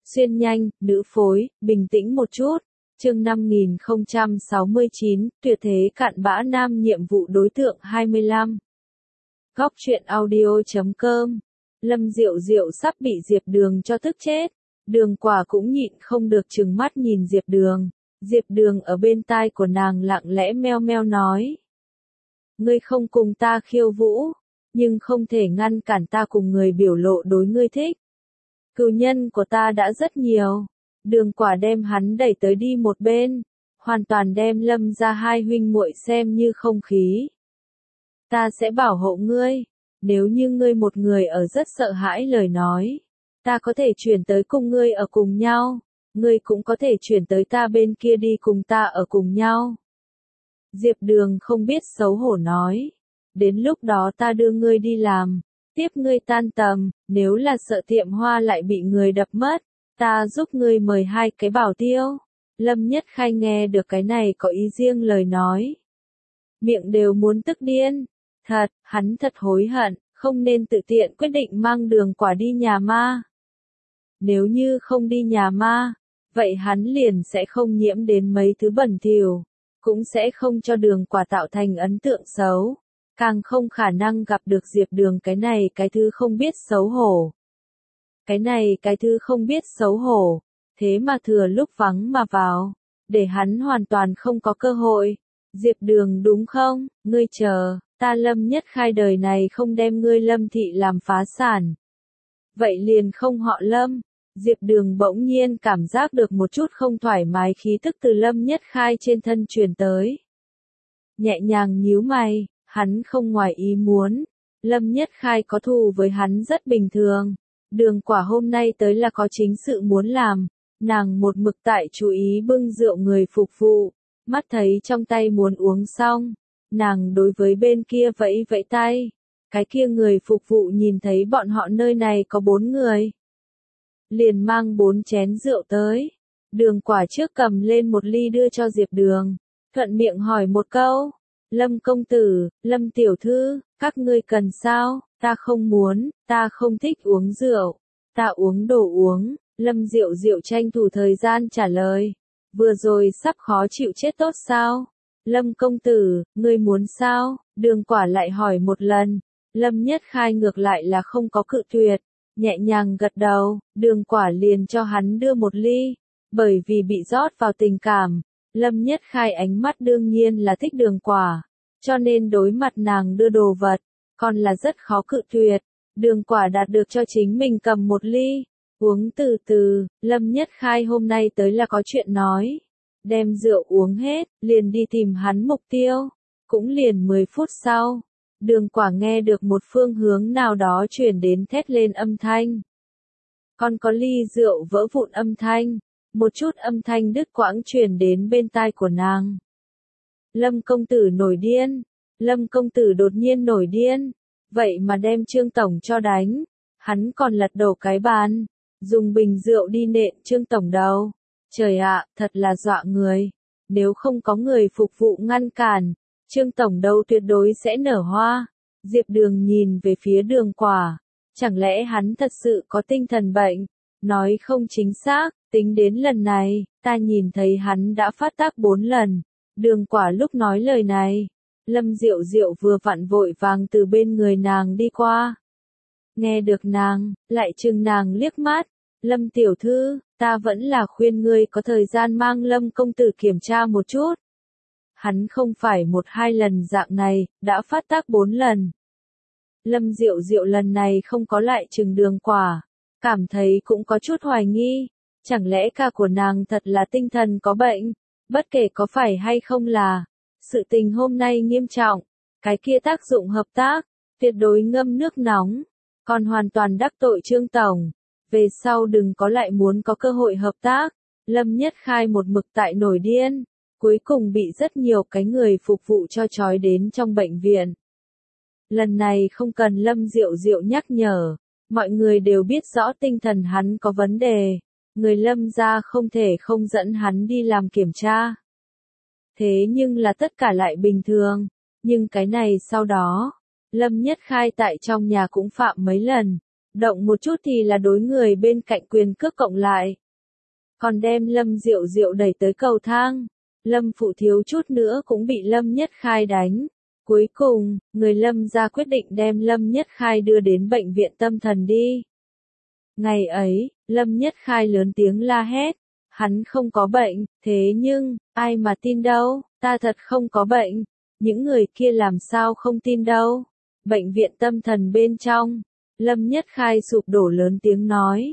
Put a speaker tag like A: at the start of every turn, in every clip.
A: Xuyên nhanh, nữ phối, bình tĩnh một chút. Chương 5069, tuyệt thế cặn bã nam nhiệm vụ đối tượng 25. Góc truyện audio.com. Lâm Diệu Diệu sắp bị Diệp Đường cho tức chết. Đường Quả cũng nhịn không được trừng mắt nhìn Diệp Đường. Diệp Đường ở bên tai của nàng lặng lẽ meo meo nói. Ngươi không cùng ta khiêu vũ, nhưng không thể ngăn cản ta cùng người biểu lộ đối ngươi thích. Cừu nhân của ta đã rất nhiều. Đường Quả đem hắn đẩy tới đi một bên, hoàn toàn đem Lâm ra hai huynh muội xem như không khí. Ta sẽ bảo hộ ngươi, nếu như ngươi một người ở rất sợ hãi lời nói, ta có thể chuyển tới cùng ngươi ở cùng nhau, ngươi cũng có thể chuyển tới ta bên kia đi cùng ta ở cùng nhau. Diệp Đường không biết xấu hổ nói, đến lúc đó ta đưa ngươi đi làm, tiếp ngươi tan tầm, nếu là sợ tiệm hoa lại bị người đập mất, ta giúp ngươi mời 2 cái bảo tiêu. Lâm Nhất Khai nghe được cái này có ý riêng lời nói. Miệng đều muốn tức điên. Thật, hắn thật hối hận, không nên tự tiện quyết định mang Đường Quả đi nhà ma. Nếu như không đi nhà ma, vậy hắn liền sẽ không nhiễm đến mấy thứ bẩn thỉu, cũng sẽ không cho Đường Quả tạo thành ấn tượng xấu, càng không khả năng gặp được Diệp Đường cái này cái thứ không biết xấu hổ. Cái này cái thứ không biết xấu hổ, thế mà thừa lúc vắng mà vào, để hắn hoàn toàn không có cơ hội. Diệp Đường đúng không, ngươi chờ, ta Lâm Nhất Khai đời này không đem ngươi Lâm thị làm phá sản. Vậy liền không họ Lâm. Diệp Đường bỗng nhiên cảm giác được một chút không thoải mái khí tức từ Lâm Nhất Khai trên thân truyền tới. Nhẹ nhàng nhíu mày, hắn không ngoài ý muốn. Lâm Nhất Khai có thù với hắn rất bình thường. Đường Quả hôm nay tới là có chính sự muốn làm. Nàng một mực tại chú ý bưng rượu người phục vụ. Mắt thấy trong tay muốn uống xong. Nàng đối với bên kia vẫy vẫy tay. Cái kia người phục vụ nhìn thấy bọn họ nơi này có 4 người. Liền mang 4 chén rượu tới. Đường Quả trước cầm lên một ly đưa cho Diệp Đường. Thuận miệng hỏi một câu. Lâm công tử, Lâm tiểu thư, các ngươi cần sao? Ta không muốn, ta không thích uống rượu. Ta uống đồ uống. Lâm Diệu Diệu tranh thủ thời gian trả lời. Vừa rồi sắp khó chịu chết tốt sao? Lâm công tử, ngươi muốn sao? Đường Quả lại hỏi một lần. Lâm Nhất Khai ngược lại là không có cự tuyệt. Nhẹ nhàng gật đầu, Đường Quả liền cho hắn đưa một ly. Bởi vì bị rót vào tình cảm, Lâm Nhất Khai ánh mắt đương nhiên là thích Đường Quả. Cho nên đối mặt nàng đưa đồ vật, còn là rất khó cự tuyệt. Đường Quả đạt được cho chính mình cầm một ly. Uống từ từ, Lâm Nhất Khai hôm nay tới là có chuyện nói. Đem rượu uống hết, liền đi tìm hắn mục tiêu. Cũng liền 10 phút sau, Đường Quả nghe được một phương hướng nào đó chuyển đến thét lên âm thanh. Còn có ly rượu vỡ vụn âm thanh, một chút âm thanh đứt quãng truyền đến bên tai của nàng. Lâm công tử nổi điên, Lâm công tử đột nhiên nổi điên, vậy mà đem Trương Tổng cho đánh, hắn còn lật đổ cái bàn, dùng bình rượu đi nện Trương Tổng đầu. Trời ạ, thật là dọa người, nếu không có người phục vụ ngăn cản, Trương Tổng đâu tuyệt đối sẽ nở hoa. Diệp Đường nhìn về phía Đường Quả, chẳng lẽ hắn thật sự có tinh thần bệnh? Nói không chính xác, tính đến lần này, ta nhìn thấy hắn đã phát tác 4 lần. Đường Quả lúc nói lời này, Lâm Diệu Diệu vừa vặn vội vàng từ bên người nàng đi qua. Nghe được nàng, lại chừng nàng liếc mắt. Lâm tiểu thư, ta vẫn là khuyên ngươi có thời gian mang Lâm công tử kiểm tra một chút. Hắn không phải 1-2 lần dạng này, đã phát tác 4 lần. Lâm Diệu Diệu lần này không có lại chừng Đường Quả, cảm thấy cũng có chút hoài nghi. Chẳng lẽ ca của nàng thật là tinh thần có bệnh? Bất kể có phải hay không là, sự tình hôm nay nghiêm trọng, cái kia tác dụng hợp tác, tuyệt đối ngâm nước nóng, còn hoàn toàn đắc tội Trương Tổng. Về sau đừng có lại muốn có cơ hội hợp tác. Lâm Nhất Khai một mực tại nổi điên, cuối cùng bị rất nhiều cái người phục vụ cho trói đến trong bệnh viện. Lần này không cần Lâm Diệu Diệu nhắc nhở, mọi người đều biết rõ tinh thần hắn có vấn đề, người Lâm gia không thể không dẫn hắn đi làm kiểm tra. Thế nhưng là tất cả lại bình thường, nhưng cái này sau đó, Lâm Nhất Khai tại trong nhà cũng phạm mấy lần. Động một chút thì là đối người bên cạnh quyền cước cộng lại. Còn đem Lâm Diệu Diệu đẩy tới cầu thang. Lâm Phụ thiếu chút nữa cũng bị Lâm Nhất Khai đánh. Cuối cùng, người Lâm gia quyết định đem Lâm Nhất Khai đưa đến bệnh viện tâm thần đi. Ngày ấy, Lâm Nhất Khai lớn tiếng la hét. Hắn không có bệnh, thế nhưng, ai mà tin đâu, ta thật không có bệnh. Những người kia làm sao không tin đâu. Bệnh viện tâm thần bên trong, Lâm Nhất Khai sụp đổ lớn tiếng nói.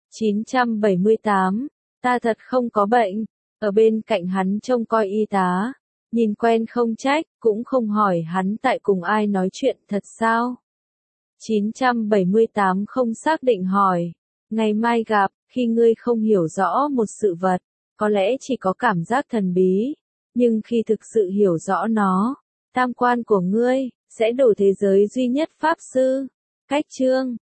A: 978, ta thật không có bệnh. Ở bên cạnh hắn trông coi y tá, nhìn quen không trách, cũng không hỏi hắn tại cùng ai nói chuyện thật sao. 978 không xác định hỏi. Ngày mai gặp, khi ngươi không hiểu rõ một sự vật, có lẽ chỉ có cảm giác thần bí, nhưng khi thực sự hiểu rõ nó, tam quan của ngươi sẽ đổi thế giới duy nhất pháp sư. Cách chương